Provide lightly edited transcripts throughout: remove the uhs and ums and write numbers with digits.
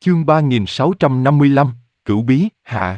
Chương 3655, Cửu Bí, hạ.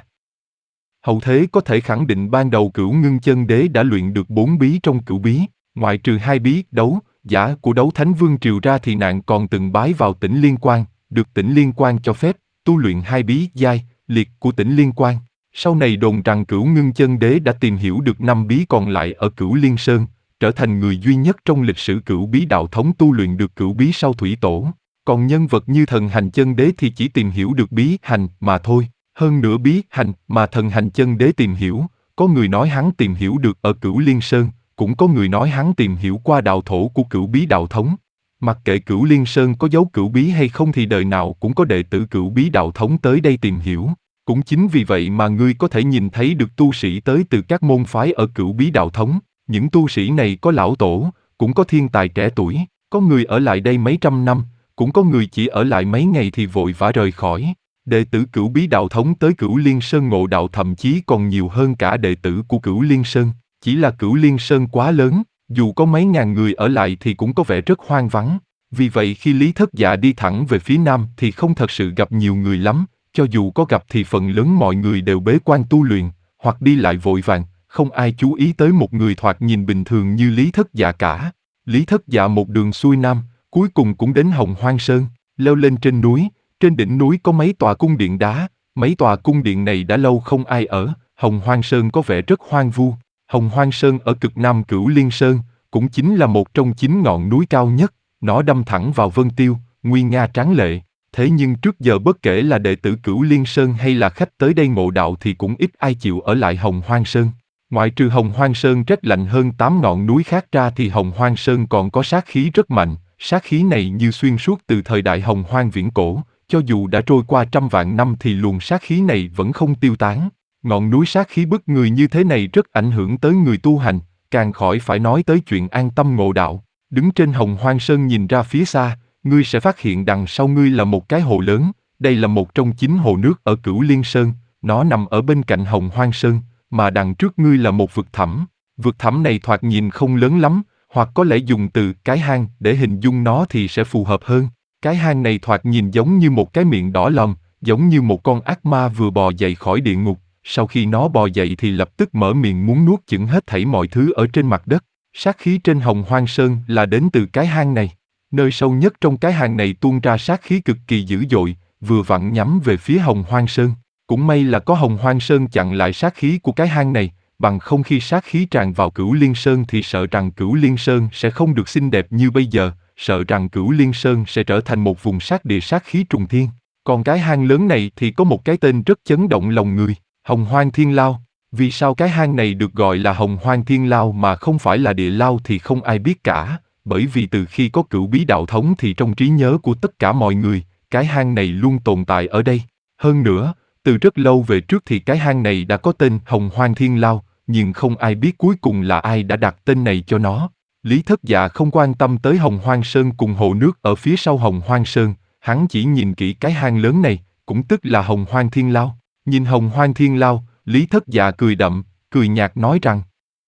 Hậu thế có thể khẳng định ban đầu Cửu Ngưng Chân Đế đã luyện được 4 bí trong Cửu Bí, ngoại trừ 2 bí đấu, giả của Đấu Thánh Vương Triều ra thì nạn còn từng bái vào Tỉnh Liên Quan, được Tỉnh Liên Quan cho phép tu luyện 2 bí giai, liệt của Tỉnh Liên Quan. Sau này đồn rằng Cửu Ngưng Chân Đế đã tìm hiểu được 5 bí còn lại ở Cửu Liên Sơn, trở thành người duy nhất trong lịch sử Cửu Bí đạo thống tu luyện được Cửu Bí sau Thủy Tổ. Còn nhân vật như Thần Hành Chân Đế thì chỉ tìm hiểu được bí hành mà thôi. Hơn nữa bí hành mà Thần Hành Chân Đế tìm hiểu, có người nói hắn tìm hiểu được ở Cửu Liên Sơn, cũng có người nói hắn tìm hiểu qua đạo thổ của Cửu Bí đạo thống. Mặc kệ Cửu Liên Sơn có giấu Cửu Bí hay không thì đời nào cũng có đệ tử Cửu Bí đạo thống tới đây tìm hiểu. Cũng chính vì vậy mà ngươi có thể nhìn thấy được tu sĩ tới từ các môn phái ở Cửu Bí đạo thống. Những tu sĩ này có lão tổ, cũng có thiên tài trẻ tuổi, có người ở lại đây mấy trăm năm, cũng có người chỉ ở lại mấy ngày thì vội vã rời khỏi. Đệ tử Cửu Bí đạo thống tới Cửu Liên Sơn ngộ đạo thậm chí còn nhiều hơn cả đệ tử của Cửu Liên Sơn. Chỉ là Cửu Liên Sơn quá lớn, dù có mấy ngàn người ở lại thì cũng có vẻ rất hoang vắng. Vì vậy khi Lý Thất Dạ đi thẳng về phía nam thì không thật sự gặp nhiều người lắm, cho dù có gặp thì phần lớn mọi người đều bế quan tu luyện, hoặc đi lại vội vàng, không ai chú ý tới một người thoạt nhìn bình thường như Lý Thất Dạ cả. Lý Thất Dạ một đường xuôi nam, cuối cùng cũng đến Hồng Hoang Sơn, leo lên trên núi. Trên đỉnh núi có mấy tòa cung điện đá, mấy tòa cung điện này đã lâu không ai ở. Hồng Hoang Sơn có vẻ rất hoang vu. Hồng Hoang Sơn ở cực nam Cửu Liên Sơn, cũng chính là một trong 9 ngọn núi cao nhất. Nó đâm thẳng vào Vân Tiêu, nguy nga tráng lệ. Thế nhưng trước giờ bất kể là đệ tử Cửu Liên Sơn hay là khách tới đây ngộ đạo thì cũng ít ai chịu ở lại Hồng Hoang Sơn. Ngoại trừ Hồng Hoang Sơn rét lạnh hơn 8 ngọn núi khác ra thì Hồng Hoang Sơn còn có sát khí rất mạnh. Sát khí này như xuyên suốt từ thời đại Hồng Hoang viễn cổ. Cho dù đã trôi qua trăm vạn năm thì luồng sát khí này vẫn không tiêu tán. Ngọn núi sát khí bức người như thế này rất ảnh hưởng tới người tu hành, càng khỏi phải nói tới chuyện an tâm ngộ đạo. Đứng trên Hồng Hoang Sơn nhìn ra phía xa, ngươi sẽ phát hiện đằng sau ngươi là một cái hồ lớn. Đây là một trong 9 hồ nước ở Cửu Liên Sơn, nó nằm ở bên cạnh Hồng Hoang Sơn, mà đằng trước ngươi là một vực thẳm. Vực thẳm này thoạt nhìn không lớn lắm, hoặc có lẽ dùng từ cái hang để hình dung nó thì sẽ phù hợp hơn. Cái hang này thoạt nhìn giống như một cái miệng đỏ lòm, giống như một con ác ma vừa bò dậy khỏi địa ngục. Sau khi nó bò dậy thì lập tức mở miệng muốn nuốt chửng hết thảy mọi thứ ở trên mặt đất. Sát khí trên Hồng Hoang Sơn là đến từ cái hang này. Nơi sâu nhất trong cái hang này tuôn ra sát khí cực kỳ dữ dội, vừa vặn nhắm về phía Hồng Hoang Sơn. Cũng may là có Hồng Hoang Sơn chặn lại sát khí của cái hang này, bằng không khi sát khí tràn vào Cửu Liên Sơn thì sợ rằng Cửu Liên Sơn sẽ không được xinh đẹp như bây giờ, sợ rằng Cửu Liên Sơn sẽ trở thành một vùng sát địa sát khí trùng thiên. Còn cái hang lớn này thì có một cái tên rất chấn động lòng người, Hồng Hoang Thiên Lao. Vì sao cái hang này được gọi là Hồng Hoang Thiên Lao mà không phải là địa lao thì không ai biết cả, bởi vì từ khi có Cửu Bí đạo thống thì trong trí nhớ của tất cả mọi người, cái hang này luôn tồn tại ở đây. Hơn nữa, từ rất lâu về trước thì cái hang này đã có tên Hồng Hoang Thiên Lao, nhưng không ai biết cuối cùng là ai đã đặt tên này cho nó. Lý Thất Dạ không quan tâm tới Hồng Hoang Sơn cùng hồ nước ở phía sau Hồng Hoang Sơn, hắn chỉ nhìn kỹ cái hang lớn này, cũng tức là Hồng Hoang Thiên Lao. Nhìn Hồng Hoang Thiên Lao, Lý Thất Dạ cười đậm, cười nhạt nói rằng: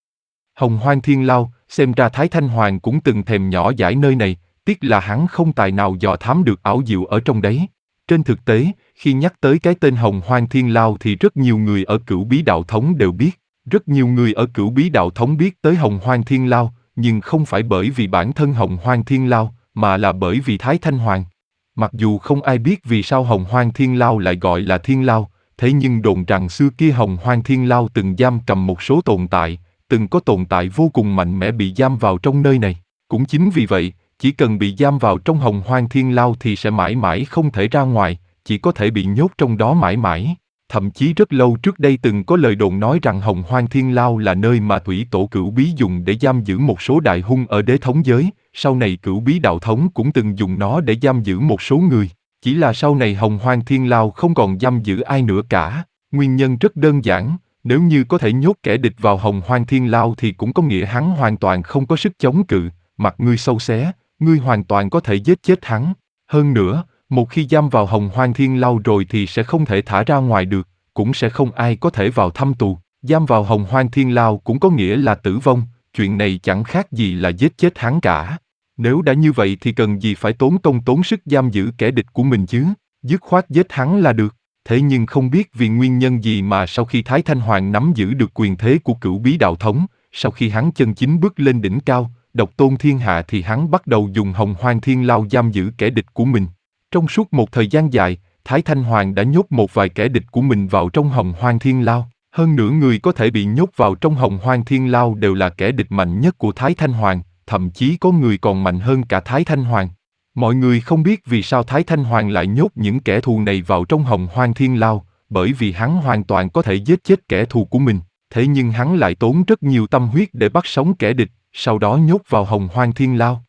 Hồng Hoang Thiên Lao, xem ra Thái Thanh Hoàng cũng từng thèm nhỏ dãi nơi này, tiếc là hắn không tài nào dò thám được ảo diệu ở trong đấy. Trên thực tế, khi nhắc tới cái tên Hồng Hoang Thiên Lao thì rất nhiều người ở Cửu Bí đạo thống đều biết. Rất nhiều người ở Cửu Bí đạo thống biết tới Hồng Hoang Thiên Lao, nhưng không phải bởi vì bản thân Hồng Hoang Thiên Lao, mà là bởi vì Thái Thanh Hoàng. Mặc dù không ai biết vì sao Hồng Hoang Thiên Lao lại gọi là Thiên Lao, thế nhưng đồn rằng xưa kia Hồng Hoang Thiên Lao từng giam cầm một số tồn tại, từng có tồn tại vô cùng mạnh mẽ bị giam vào trong nơi này. Cũng chính vì vậy, chỉ cần bị giam vào trong Hồng Hoang Thiên Lao thì sẽ mãi mãi không thể ra ngoài, chỉ có thể bị nhốt trong đó mãi mãi. Thậm chí rất lâu trước đây từng có lời đồn nói rằng Hồng Hoang Thiên Lao là nơi mà Thủy Tổ Cửu Bí dùng để giam giữ một số đại hung ở đế thống giới, sau này Cửu Bí đạo thống cũng từng dùng nó để giam giữ một số người. Chỉ là sau này Hồng Hoang Thiên Lao không còn giam giữ ai nữa cả. Nguyên nhân rất đơn giản, nếu như có thể nhốt kẻ địch vào Hồng Hoang Thiên Lao thì cũng có nghĩa hắn hoàn toàn không có sức chống cự, mặt ngươi sâu xé, ngươi hoàn toàn có thể giết chết hắn. Hơn nữa, một khi giam vào Hồng Hoang Thiên Lao rồi thì sẽ không thể thả ra ngoài được, cũng sẽ không ai có thể vào thăm tù. Giam vào Hồng Hoang Thiên Lao cũng có nghĩa là tử vong, chuyện này chẳng khác gì là giết chết hắn cả. Nếu đã như vậy thì cần gì phải tốn công tốn sức giam giữ kẻ địch của mình chứ? dứt khoát giết hắn là được. Thế nhưng không biết vì nguyên nhân gì mà sau khi Thái Thanh Hoàng nắm giữ được quyền thế của Cửu Bí Đạo Thống, sau khi hắn chân chính bước lên đỉnh cao, độc tôn thiên hạ thì hắn bắt đầu dùng Hồng Hoang Thiên Lao giam giữ kẻ địch của mình. Trong suốt một thời gian dài, Thái Thanh Hoàng đã nhốt một vài kẻ địch của mình vào trong Hồng Hoang Thiên Lao. Hơn nữa người có thể bị nhốt vào trong Hồng Hoang Thiên Lao đều là kẻ địch mạnh nhất của Thái Thanh Hoàng, thậm chí có người còn mạnh hơn cả Thái Thanh Hoàng. Mọi người không biết vì sao Thái Thanh Hoàng lại nhốt những kẻ thù này vào trong Hồng Hoang Thiên Lao, bởi vì hắn hoàn toàn có thể giết chết kẻ thù của mình, thế nhưng hắn lại tốn rất nhiều tâm huyết để bắt sống kẻ địch, sau đó nhốt vào Hồng Hoang Thiên Lao.